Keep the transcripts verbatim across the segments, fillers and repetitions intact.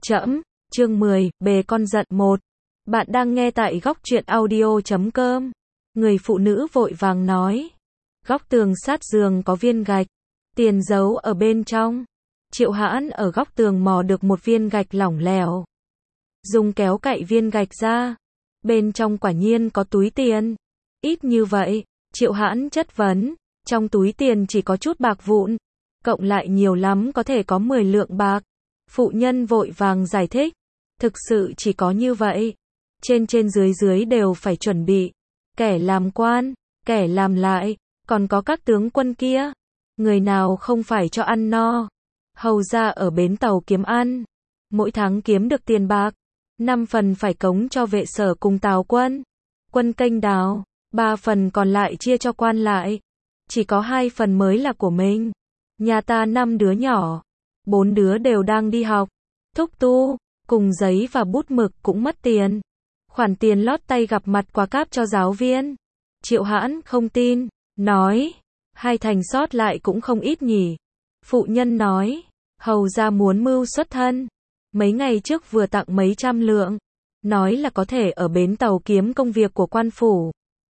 Trẫm, chương mười, bề con giận một. Bạn đang nghe tại góc truyện audio chấm com. Người phụ nữ vội vàng nói. Góc tường sát giường có viên gạch. Tiền giấu ở bên trong. Triệu Hãn ở góc tường mò được một viên gạch lỏng lẻo. Dùng kéo cạy viên gạch ra. Bên trong quả nhiên có túi tiền. Ít như vậy, Triệu Hãn chất vấn. Trong túi tiền chỉ có chút bạc vụn. Cộng lại nhiều lắm có thể có mười lượng bạc. Phụ nhân vội vàng giải thích. Thực sự chỉ có như vậy. Trên trên dưới dưới đều phải chuẩn bị. Kẻ làm quan, kẻ làm lại, còn có các tướng quân kia. Người nào không phải cho ăn no. Hầu ra ở bến tàu kiếm ăn. Mỗi tháng kiếm được tiền bạc. Năm phần phải cống cho vệ sở cùng tào quân. Quân kênh đào. Ba phần còn lại chia cho quan lại. Chỉ có hai phần mới là của mình. Nhà ta năm đứa nhỏ. Bốn đứa đều đang đi học. Thúc tu, cùng giấy và bút mực cũng mất tiền. Khoản tiền lót tay gặp mặt quà cáp cho giáo viên. Triệu Hãn không tin, nói, hai thành sót lại cũng không ít nhỉ. Phụ nhân nói, hầu ra muốn mưu xuất thân. Mấy ngày trước vừa tặng mấy trăm lượng. Nói là có thể ở bến tàu kiếm công việc của quan phủ.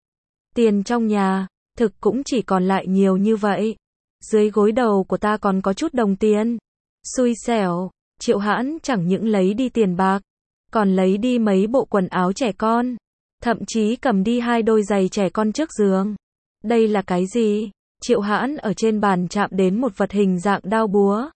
Tiền trong nhà, thực cũng chỉ còn lại nhiều như vậy. Dưới gối đầu của ta còn có chút đồng tiền. Xui xẻo, Triệu Hãn chẳng những lấy đi tiền bạc, còn lấy đi mấy bộ quần áo trẻ con. Thậm chí cầm đi hai đôi giày trẻ con trước giường. Đây là cái gì? Triệu Hãn ở trên bàn chạm đến một vật hình dạng đao búa.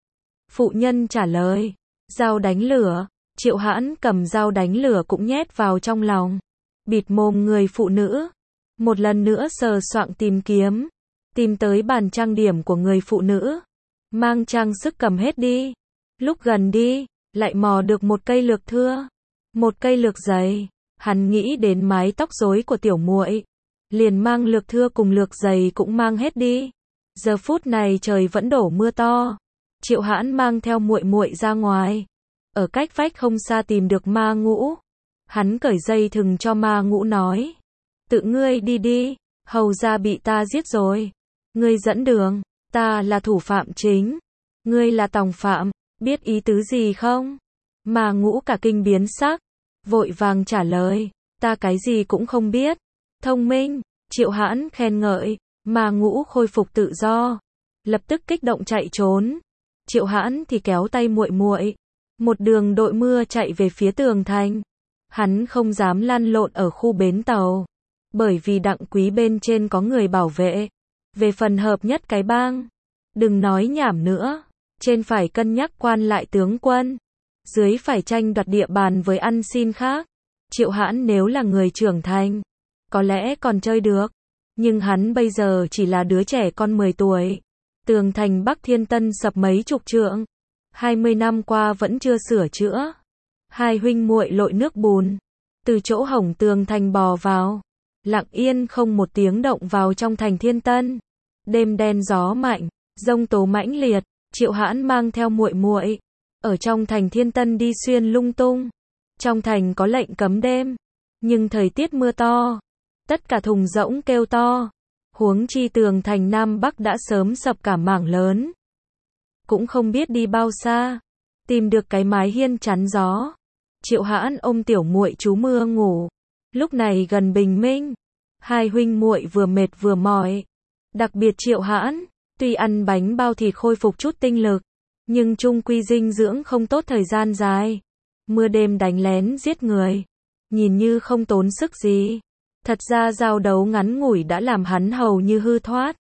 Phụ nhân trả lời, dao đánh lửa. Triệu Hãn cầm dao đánh lửa cũng nhét vào trong lòng. Bịt mồm người phụ nữ. Một lần nữa sờ soạng tìm kiếm. Tìm tới bàn trang điểm của người phụ nữ. Mang trang sức cầm hết đi. Lúc gần đi, lại mò được một cây lược thưa. Một cây lược dày. Hắn nghĩ đến mái tóc rối của tiểu muội. Liền mang lược thưa cùng lược dày cũng mang hết đi. Giờ phút này trời vẫn đổ mưa to. Triệu Hãn mang theo muội muội ra ngoài. Ở cách vách không xa tìm được Ma Ngũ. Hắn cởi dây thừng cho Ma Ngũ nói. Tự ngươi đi đi, hầu ra bị ta giết rồi. Ngươi dẫn đường, ta là thủ phạm chính. Ngươi là tòng phạm, biết ý tứ gì không? Ma Ngũ cả kinh biến sắc, vội vàng trả lời, ta cái gì cũng không biết. Thông minh, Triệu Hãn khen ngợi, Ma Ngũ khôi phục tự do, lập tức kích động chạy trốn. Triệu Hãn thì kéo tay muội muội, một đường đội mưa chạy về phía tường thành. Hắn không dám lăn lộn ở khu bến tàu, bởi vì Đặng Quý bên trên có người bảo vệ. Về phần hợp nhất cái bang, đừng nói nhảm nữa, trên phải cân nhắc quan lại tướng quân, dưới phải tranh đoạt địa bàn với ăn xin khác. Triệu Hãn nếu là người trưởng thành, có lẽ còn chơi được, nhưng hắn bây giờ chỉ là đứa trẻ con mười tuổi. Tường thành Bắc Thiên Tân sập mấy chục trượng, hai mươi năm qua vẫn chưa sửa chữa. Hai huynh muội lội nước bùn, từ chỗ hổng tường thành bò vào, lặng yên không một tiếng động vào trong thành Thiên Tân. Đêm đen gió mạnh, giông tố mãnh liệt, Triệu Hãn mang theo muội muội ở trong thành Thiên Tân đi xuyên lung tung. Trong thành có lệnh cấm đêm, nhưng thời tiết mưa to, tất cả thùng rỗng kêu to. Huống chi tường thành Nam Bắc đã sớm sập cả mảng lớn. Cũng không biết đi bao xa, tìm được cái mái hiên chắn gió. Triệu Hãn ôm tiểu muội trú mưa ngủ. Lúc này gần bình minh, hai huynh muội vừa mệt vừa mỏi. Đặc biệt Triệu Hãn, tuy ăn bánh bao thịt khôi phục chút tinh lực, nhưng chung quy dinh dưỡng không tốt thời gian dài. Mưa đêm đánh lén giết người, nhìn như không tốn sức gì. Thật ra giao đấu ngắn ngủi đã làm hắn hầu như hư thoát.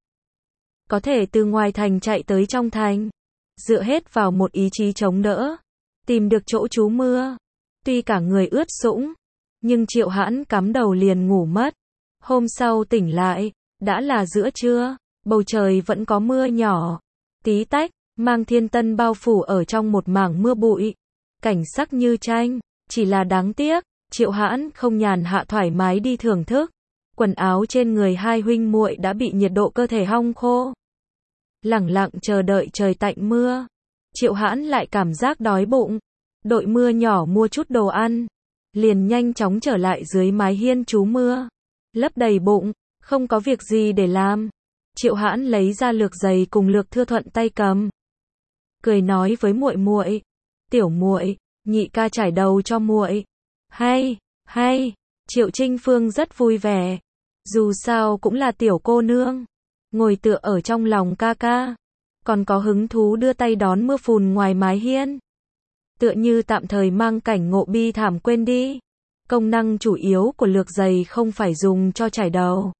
Có thể từ ngoài thành chạy tới trong thành, dựa hết vào một ý chí chống đỡ, tìm được chỗ trú mưa. Tuy cả người ướt sũng, nhưng Triệu Hãn cắm đầu liền ngủ mất. Hôm sau tỉnh lại, đã là giữa trưa, bầu trời vẫn có mưa nhỏ, tí tách, mang Thiên Tân bao phủ ở trong một mảng mưa bụi. Cảnh sắc như tranh, chỉ là đáng tiếc, Triệu Hãn không nhàn hạ thoải mái đi thưởng thức. Quần áo trên người hai huynh muội đã bị nhiệt độ cơ thể hong khô. Lẳng lặng chờ đợi trời tạnh mưa, Triệu Hãn lại cảm giác đói bụng. Đội mưa nhỏ mua chút đồ ăn, liền nhanh chóng trở lại dưới mái hiên trú mưa. Lấp đầy bụng, không có việc gì để làm. Triệu Hãn lấy ra lược dày cùng lược thưa thuận tay cầm. Cười nói với muội muội, tiểu muội, nhị ca chải đầu cho muội. Hay, hay, Triệu Trinh Phương rất vui vẻ. Dù sao cũng là tiểu cô nương, ngồi tựa ở trong lòng ca ca, còn có hứng thú đưa tay đón mưa phùn ngoài mái hiên. Tựa như tạm thời mang cảnh ngộ bi thảm quên đi. Công năng chủ yếu của lược giày không phải dùng cho chải đầu,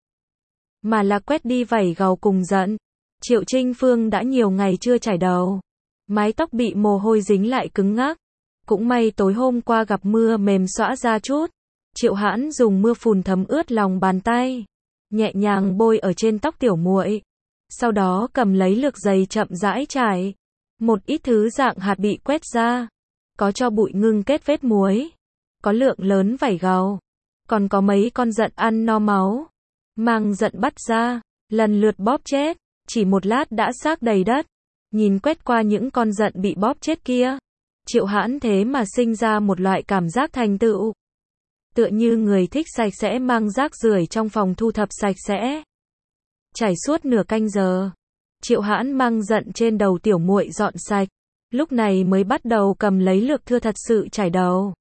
mà là quét đi vảy gầu cùng giận. Triệu Trinh Phương đã nhiều ngày chưa chải đầu, mái tóc bị mồ hôi dính lại cứng ngắc. Cũng may tối hôm qua gặp mưa mềm xõa ra chút. Triệu Hãn dùng mưa phùn thấm ướt lòng bàn tay, nhẹ nhàng bôi ở trên tóc tiểu muội. Sau đó cầm lấy lược giày chậm rãi chải. Một ít thứ dạng hạt bị quét ra, có cho bụi ngưng kết vết muối, có lượng lớn vảy gầu, còn có mấy con giận ăn no máu. Mang giận bắt ra, lần lượt bóp chết, chỉ một lát đã xác đầy đất. Nhìn quét qua những con giận bị bóp chết kia, Triệu Hãn thế mà sinh ra một loại cảm giác thành tựu. Tựa như người thích sạch sẽ mang rác rưởi trong phòng thu thập sạch sẽ. Chải suốt nửa canh giờ, Triệu Hãn mang giận trên đầu tiểu muội dọn sạch, lúc này mới bắt đầu cầm lấy lược thưa thật sự chải đầu.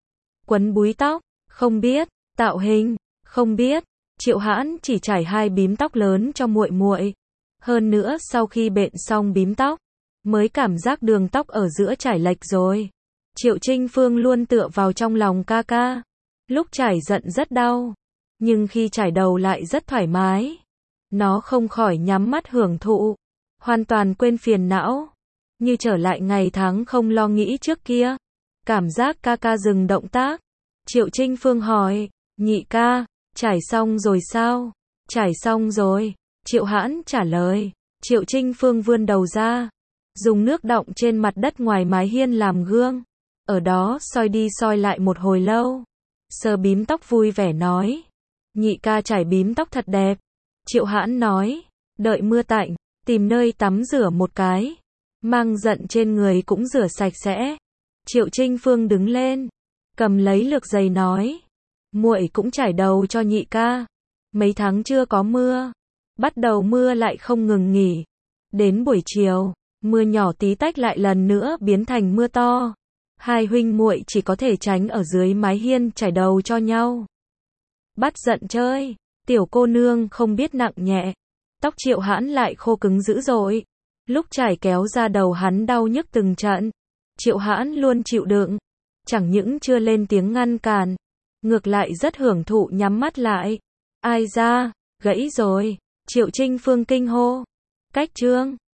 Quấn búi tóc, không biết, tạo hình, không biết, Triệu Hãn chỉ chải hai bím tóc lớn cho muội muội. Hơn nữa sau khi bện xong bím tóc, mới cảm giác đường tóc ở giữa chải lệch rồi. Triệu Trinh Phương luôn tựa vào trong lòng ca ca. Lúc chải giận rất đau, nhưng khi chải đầu lại rất thoải mái. Nó không khỏi nhắm mắt hưởng thụ, hoàn toàn quên phiền não, như trở lại ngày tháng không lo nghĩ trước kia. Cảm giác ca ca dừng động tác. Triệu Trinh Phương hỏi, nhị ca, chải xong rồi sao? Chải xong rồi, Triệu Hãn trả lời. Triệu Trinh Phương vươn đầu ra, dùng nước đọng trên mặt đất ngoài mái hiên làm gương, ở đó soi đi soi lại một hồi lâu. Sờ bím tóc vui vẻ nói, nhị ca chải bím tóc thật đẹp. Triệu Hãn nói, đợi mưa tạnh, tìm nơi tắm rửa một cái, mang giận trên người cũng rửa sạch sẽ. Triệu Trinh Phương đứng lên, cầm lấy lược giày nói, muội cũng chải đầu cho nhị ca. Mấy tháng chưa có mưa, bắt đầu mưa lại không ngừng nghỉ. Đến buổi chiều, mưa nhỏ tí tách lại lần nữa biến thành mưa to. Hai huynh muội chỉ có thể tránh ở dưới mái hiên chải đầu cho nhau. Bắt giận chơi, tiểu cô nương không biết nặng nhẹ. Tóc Triệu Hãn lại khô cứng dữ dội. Lúc chải kéo ra đầu hắn đau nhức từng trận. Triệu Hãn luôn chịu đựng, chẳng những chưa lên tiếng ngăn cản, ngược lại rất hưởng thụ nhắm mắt lại. Ai ra, gãy rồi, Triệu Trinh Phương kinh hô. Cách chương